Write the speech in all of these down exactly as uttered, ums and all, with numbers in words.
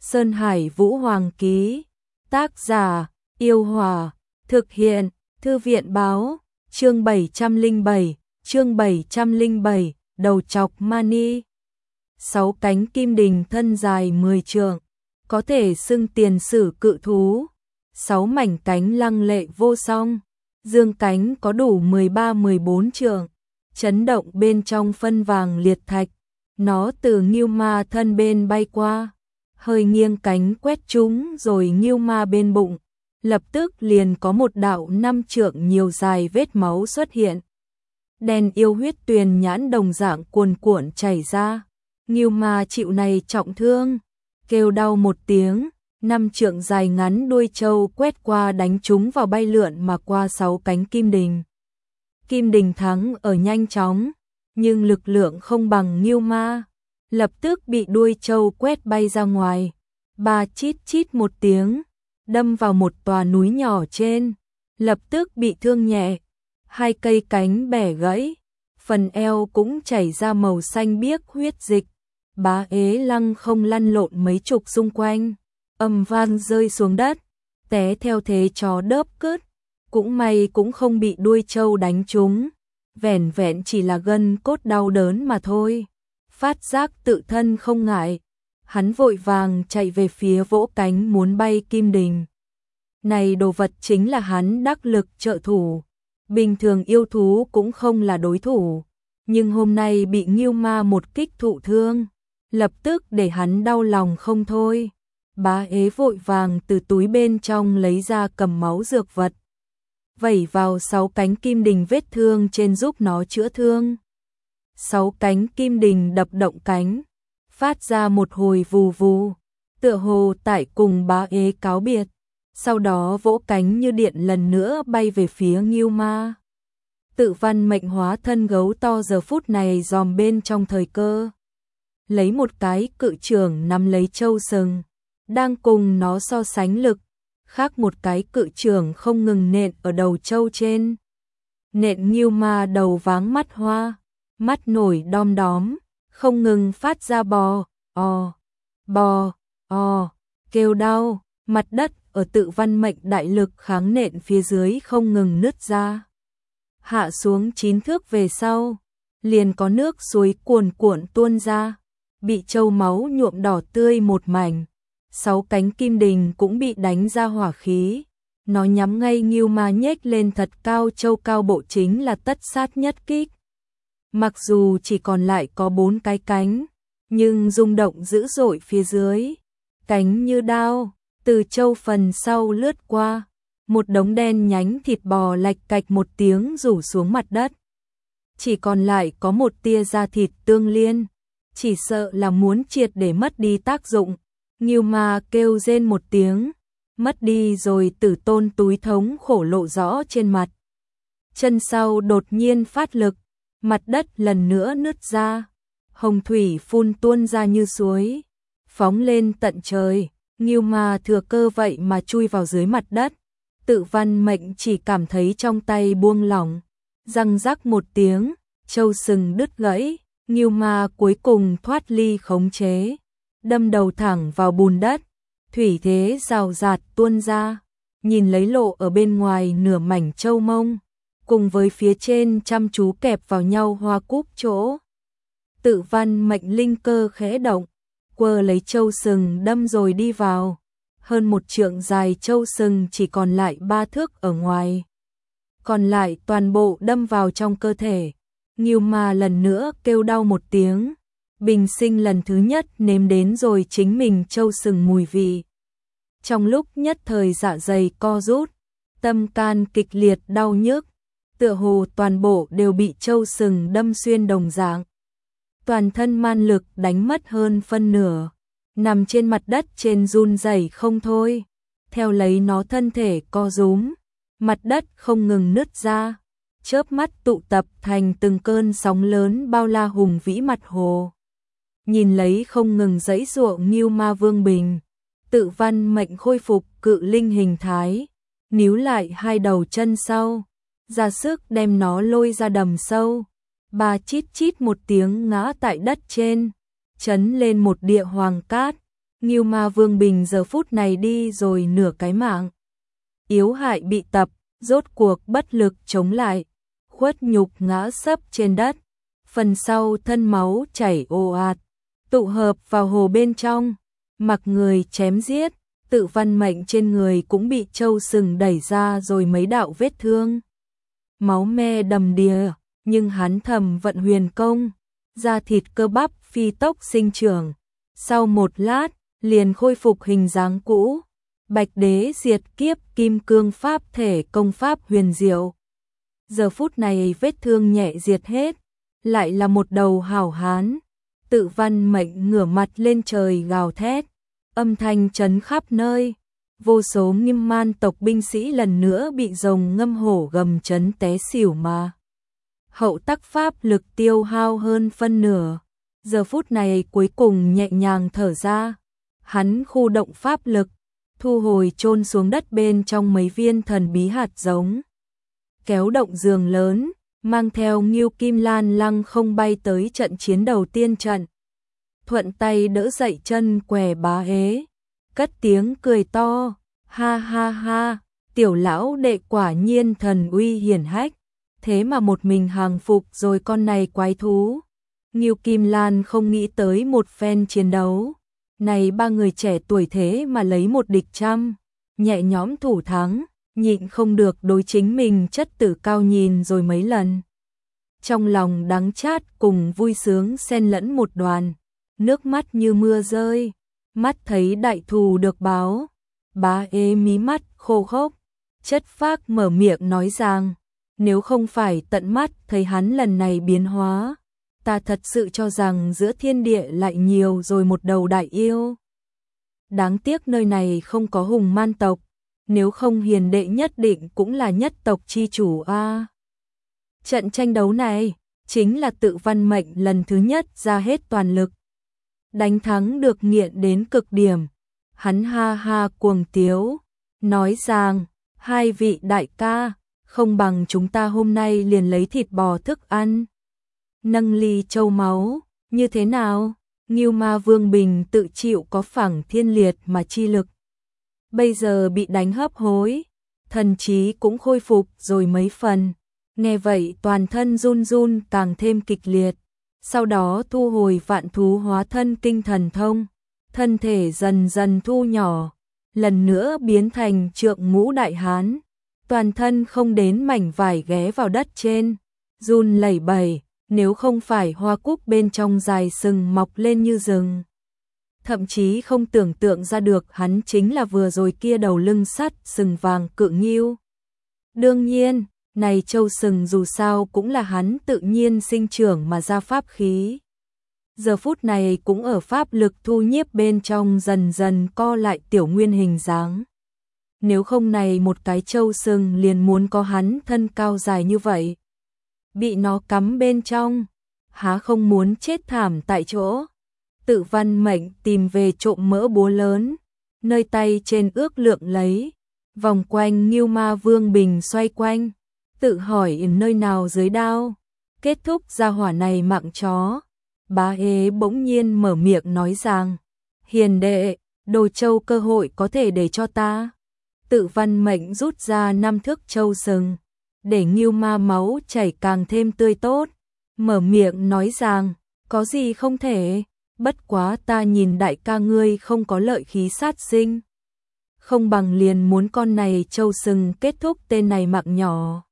Sơn Hải Vũ Hoàng ký. Tác giả, Yêu Hòa. Thực hiện, Thư viện báo. Chương bảy trăm lẻ bảy, chương bảy trăm lẻ bảy, đầu chọc Mani. Sáu cánh kim đình thân dài mười trượng, có thể xưng tiền sử cự thú. Sáu mảnh cánh lăng lệ vô song, dương cánh có đủ mười ba mười bốn trượng, chấn động bên trong phân vàng liệt thạch. Nó từ Ngưu Ma thân bên bay qua, hơi nghiêng cánh quét chúng rồi Ngưu Ma bên bụng, lập tức liền có một đạo năm trượng nhiều dài vết máu xuất hiện. Đen yêu huyết tuyền nhãn đồng dạng cuồn cuộn chảy ra. Ngưu Ma chịu này trọng thương, kêu đau một tiếng, năm trượng dài ngắn đuôi trâu quét qua đánh chúng vào bay lượn mà qua sáu cánh kim đình. Kim đình thắng ở nhanh chóng, nhưng lực lượng không bằng Ngưu Ma, lập tức bị đuôi trâu quét bay ra ngoài. Ba chít chít một tiếng, đâm vào một tòa núi nhỏ trên, lập tức bị thương nhẹ, hai cây cánh bẻ gãy, phần eo cũng chảy ra màu xanh biếc huyết dịch. Bá ế lăng không lăn lộn mấy chục xung quanh, âm vang rơi xuống đất, té theo thế chó đớp cứt, cũng may cũng không bị đuôi trâu đánh trúng, vẻn vẹn chỉ là gân cốt đau đớn mà thôi. Phát giác tự thân không ngại, hắn vội vàng chạy về phía vỗ cánh muốn bay kim đình. Này đồ vật chính là hắn đắc lực trợ thủ, bình thường yêu thú cũng không là đối thủ, nhưng hôm nay bị Ngưu Ma một kích thụ thương, lập tức để hắn đau lòng không thôi. Bá ế vội vàng từ túi bên trong lấy ra cầm máu dược vật, vẩy vào sáu cánh kim đình vết thương trên giúp nó chữa thương. Sáu cánh kim đình đập động cánh, phát ra một hồi vù vù, tựa hồ tại cùng bá ế cáo biệt, sau đó vỗ cánh như điện lần nữa bay về phía Ngưu Ma. Tự văn mệnh hóa thân gấu to giờ phút này dòm bên trong thời cơ, lấy một cái cự trưởng nắm lấy châu sừng, đang cùng nó so sánh lực, khác một cái cự trưởng không ngừng nện ở đầu châu trên. Nện Ngưu Ma đầu váng mắt hoa, mắt nổi đom đóm, không ngừng phát ra bò, o, bò, o, kêu đau, mặt đất ở tự văn mệnh đại lực kháng nện phía dưới không ngừng nứt ra. Hạ xuống chín thước về sau, liền có nước suối cuồn cuộn tuôn ra, bị châu máu nhuộm đỏ tươi một mảnh. Sáu cánh kim đình cũng bị đánh ra hỏa khí, nó nhắm ngay Ngưu Ma nhếch lên thật cao châu cao bộ chính là tất sát nhất kích. Mặc dù chỉ còn lại có bốn cái cánh, nhưng rung động dữ dội phía dưới, cánh như đao, từ châu phần sau lướt qua, một đống đen nhánh thịt bò lạch cạch một tiếng rủ xuống mặt đất. Chỉ còn lại có một tia da thịt tương liên, chỉ sợ là muốn triệt để mất đi tác dụng. Ngưu Ma kêu rên một tiếng, mất đi rồi tử tôn túi thống khổ lộ rõ trên mặt. Chân sau đột nhiên phát lực, mặt đất lần nữa nứt ra, hồng thủy phun tuôn ra như suối, phóng lên tận trời. Ngưu Ma thừa cơ vậy mà chui vào dưới mặt đất, tự văn mệnh chỉ cảm thấy trong tay buông lỏng, răng rắc một tiếng, châu sừng đứt gãy, Ngưu Ma cuối cùng thoát ly khống chế, đâm đầu thẳng vào bùn đất, thủy thế rào rạt tuôn ra, nhìn lấy lộ ở bên ngoài nửa mảnh châu mông, cùng với phía trên chăm chú kẹp vào nhau hoa cúc chỗ. Tự văn mệnh linh cơ khẽ động, quơ lấy châu sừng đâm rồi đi vào, hơn một trượng dài châu sừng chỉ còn lại ba thước ở ngoài, còn lại toàn bộ đâm vào trong cơ thể. Ngưu Ma lần nữa kêu đau một tiếng, bình sinh lần thứ nhất nếm đến rồi chính mình châu sừng mùi vị. Trong lúc nhất thời dạ dày co rút, tâm can kịch liệt đau nhức, tựa hồ toàn bộ đều bị châu sừng đâm xuyên đồng dạng. Toàn thân man lực đánh mất hơn phân nửa, nằm trên mặt đất trên run rẩy không thôi, theo lấy nó thân thể co rúm, mặt đất không ngừng nứt ra, chớp mắt tụ tập thành từng cơn sóng lớn bao la hùng vĩ mặt hồ. Nhìn lấy không ngừng giãy giụa Ngưu Ma Vương Bình, tự văn mệnh khôi phục cự linh hình thái, níu lại hai đầu chân sau, ra sức đem nó lôi ra đầm sâu. Ba chít chít một tiếng ngã tại đất trên, chấn lên một địa hoàng cát. Ngưu Ma Vương Bình giờ phút này đi rồi nửa cái mạng. Yếu hại bị tập, rốt cuộc bất lực chống lại, khuất nhục ngã sấp trên đất, phần sau thân máu chảy ồ ạt, tụ hợp vào hồ bên trong, mặc người chém giết, Tự Văn Mệnh trên người cũng bị châu sừng đẩy ra rồi mấy đạo vết thương. Máu me đầm đìa, nhưng hắn thầm vận huyền công, da thịt cơ bắp phi tốc sinh trưởng, sau một lát, liền khôi phục hình dáng cũ. Bạch Đế diệt kiếp kim cương pháp thể công pháp huyền diệu. Giờ phút này vết thương nhẹ diệt hết, lại là một đầu hảo hán. Tự Văn Mệnh ngửa mặt lên trời gào thét, âm thanh chấn khắp nơi. Vô số Nghiêm Man tộc binh sĩ lần nữa bị rồng ngâm hổ gầm chấn té xỉu mà. Hậu tắc pháp lực tiêu hao hơn phân nửa. Giờ phút này cuối cùng nhẹ nhàng thở ra. Hắn khu động pháp lực, thu hồi chôn xuống đất bên trong mấy viên thần bí hạt giống. Kéo động giường lớn, mang theo Ngưu Kim Lan lăng không bay tới trận chiến đầu tiên trận. Thuận tay đỡ dậy chân què Bá Ế, cất tiếng cười to, ha ha ha, tiểu lão đệ quả nhiên thần uy hiển hách, thế mà một mình hàng phục rồi con này quái thú. Ngưu Kim Lan không nghĩ tới một phen chiến đấu, này ba người trẻ tuổi thế mà lấy một địch trăm, nhẹ nhõm thủ thắng, nhịn không được đối chính mình chất tử cao nhìn rồi mấy lần. Trong lòng đắng chát cùng vui sướng xen lẫn một đoàn, nước mắt như mưa rơi, mắt thấy đại thù được báo. Bá Ế mí mắt khô khốc, chất phác mở miệng nói rằng, nếu không phải tận mắt thấy hắn lần này biến hóa, ta thật sự cho rằng giữa thiên địa lại nhiều rồi một đầu đại yêu. Đáng tiếc nơi này không có Hùng Man tộc, nếu không hiền đệ nhất định cũng là nhất tộc chi chủ a. Trận tranh đấu này chính là Tự Văn Mệnh lần thứ nhất ra hết toàn lực, đánh thắng được nghiện đến cực điểm. Hắn ha ha cuồng tiếu, nói rằng, hai vị đại ca, không bằng chúng ta hôm nay liền lấy thịt bò thức ăn. Nâng ly châu máu, như thế nào? Ngưu Ma Vương Bình tự chịu có phẳng thiên liệt mà chi lực. Bây giờ bị đánh hấp hối, thần trí cũng khôi phục rồi mấy phần. Nghe vậy toàn thân run run càng thêm kịch liệt. Sau đó thu hồi vạn thú hóa thân kinh thần thông, thân thể dần dần thu nhỏ, lần nữa biến thành trượng ngũ đại hán. Toàn thân không đến mảnh vải ghé vào đất trên, run lẩy bẩy, nếu không phải hoa cúc bên trong dài sừng mọc lên như rừng. Thậm chí không tưởng tượng ra được hắn chính là vừa rồi kia đầu lưng sắt sừng vàng cự ngưu. Đương nhiên, này châu sừng dù sao cũng là hắn tự nhiên sinh trưởng mà ra pháp khí. Giờ phút này cũng ở pháp lực thu nhiếp bên trong dần dần co lại tiểu nguyên hình dáng. Nếu không này một cái châu sừng liền muốn có hắn thân cao dài như vậy. Bị nó cắm bên trong, há không muốn chết thảm tại chỗ. Tự Văn Mệnh tìm về trộm mỡ búa lớn, nơi tay trên ước lượng lấy, vòng quanh Ngưu Ma Vương Bình xoay quanh, tự hỏi nơi nào dưới đao, kết thúc gia hỏa này mạng chó. Bá Ế bỗng nhiên mở miệng nói rằng, hiền đệ, đồ châu cơ hội có thể để cho ta. Tự Văn Mệnh rút ra năm thước châu sừng, để Ngưu Ma máu chảy càng thêm tươi tốt, mở miệng nói rằng, có gì không thể, bất quá ta nhìn đại ca ngươi không có lợi khí sát sinh. Không bằng liền muốn con này châu sừng kết thúc tên này mạng nhỏ.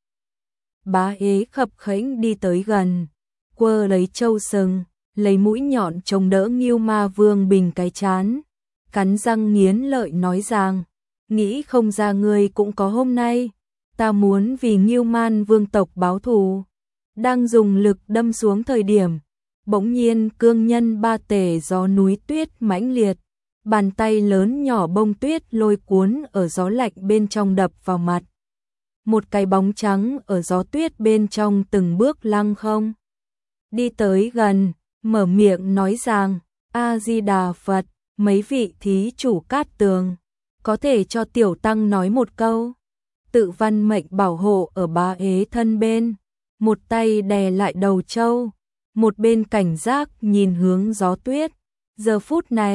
Bá Ế khập khẽnh đi tới gần, quơ lấy châu sừng, lấy mũi nhọn chống đỡ Ngưu Ma Vương Bình cái chán, cắn răng nghiến lợi nói rằng, nghĩ không ra ngươi cũng có hôm nay, ta muốn vì Ngưu Man Vương tộc báo thù. Đang dùng lực đâm xuống thời điểm, bỗng nhiên cương nhân ba tể gió núi tuyết mãnh liệt, bàn tay lớn nhỏ bông tuyết lôi cuốn ở gió lạnh bên trong đập vào mặt. Một cái bóng trắng ở gió tuyết bên trong từng bước lăng không đi tới gần, mở miệng nói rằng, A-di-đà Phật, mấy vị thí chủ Cát Tường, có thể cho tiểu tăng nói một câu. Tự Văn Mệnh bảo hộ ở Bá Ế thân bên, một tay đè lại đầu trâu, một bên cảnh giác nhìn hướng gió tuyết. Giờ phút này,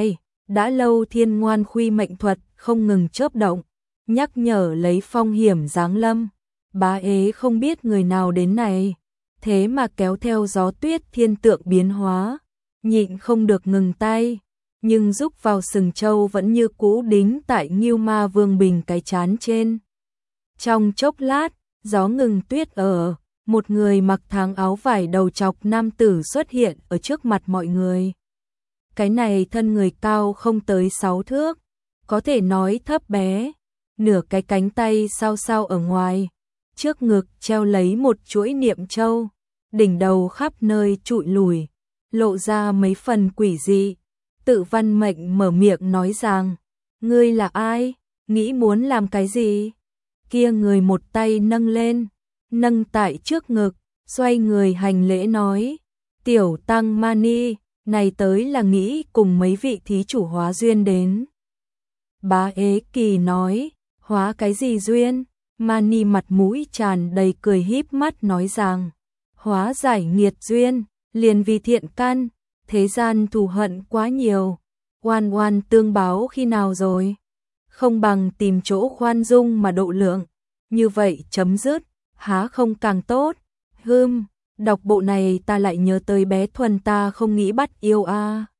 Đã lâu thiên ngoan khuy mệnh thuật không ngừng chớp động, nhắc nhở lấy phong hiểm giáng lâm. Bá ế không biết người nào đến này, thế mà kéo theo gió tuyết thiên tượng biến hóa, nhịn không được ngừng tay, nhưng rúc vào sừng trâu vẫn như cũ đính tại Ngưu Ma Vương Bình cái chán trên. Trong chốc lát, gió ngừng tuyết ở, một người mặc tháng áo vải đầu chọc nam tử xuất hiện ở trước mặt mọi người. Cái này thân người cao không tới sáu thước, có thể nói thấp bé, nửa cái cánh tay sao sao ở ngoài, trước ngực treo lấy một chuỗi niệm châu, đỉnh đầu khắp nơi trụi lùi, lộ ra mấy phần quỷ dị. Tự Văn Mệnh mở miệng nói rằng, ngươi là ai, nghĩ muốn làm cái gì? Kia người một tay nâng lên, nâng tại trước ngực, xoay người hành lễ nói, tiểu tăng Mani, này tới là nghĩ cùng mấy vị thí chủ hóa duyên đến. Bá Ế Kỳ nói, hóa cái gì duyên? Mani mặt mũi tràn đầy cười híp mắt nói rằng, hóa giải nghiệt duyên, liền vì thiện căn, thế gian thù hận quá nhiều, oan oan tương báo khi nào rồi? Không bằng tìm chỗ khoan dung mà độ lượng, như vậy chấm dứt, há không càng tốt? Hưm, đọc bộ này ta lại nhớ tới bé Thuần ta không nghĩ bắt yêu a. À.